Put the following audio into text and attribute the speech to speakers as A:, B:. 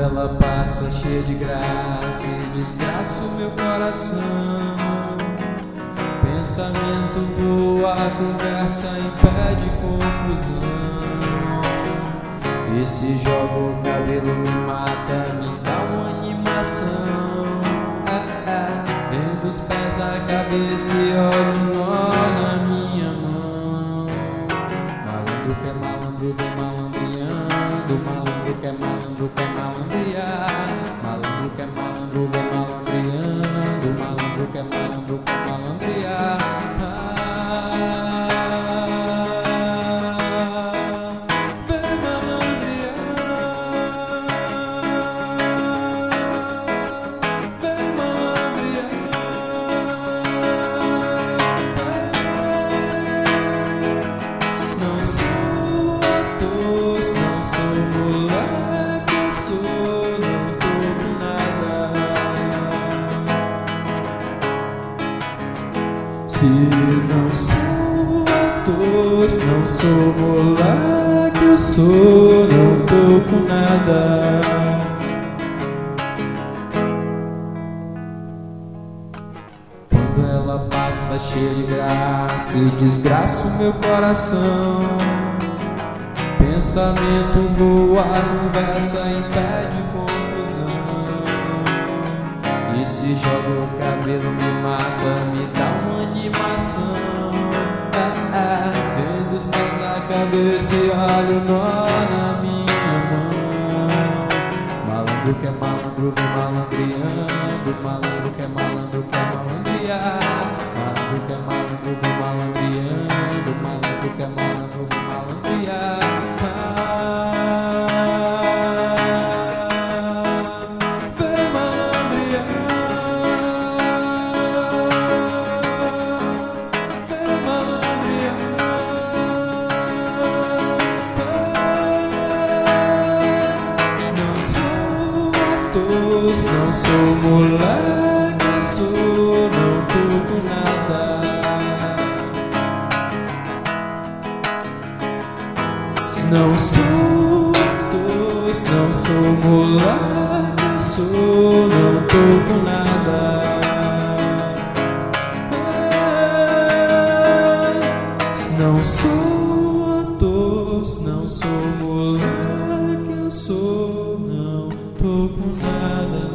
A: ela passa cheia de graça e desgraça o meu coração. Pensamento voa, conversa impede confusão. E se joga o cabelo me mata, me dá uma animação. Vendo os pés a cabeça e olho o nó na minha mão. Malandro que é malandro vem malandreando. Malandro que é malandro quer malandrear. Malandro que é malandro vem malandreando. Malandro que é malandro quer malandrear. Se não sou ator, não sou moleque, eu sou, não tô com nada. Quando ela passa cheia de graça e desgraça o meu coração. Pensamento voa, conversa impede confusão. E se joga o cabelo me mata, me dá uma animação. Vendo os pés a cabeça e olho o nó na minha mão. Malandro que é malandro vem malandreando. Malandro que é malandro quer malandrear. Malandro que é malandro vem malandreando. Malandro que é malandro vem malandrear. Não sou moleque, sou, não tô com nada. Não sou doce, não sou moleque, sou, não tô com nada. Não sou doce, não sou moleque, eu sou, não tô com nada.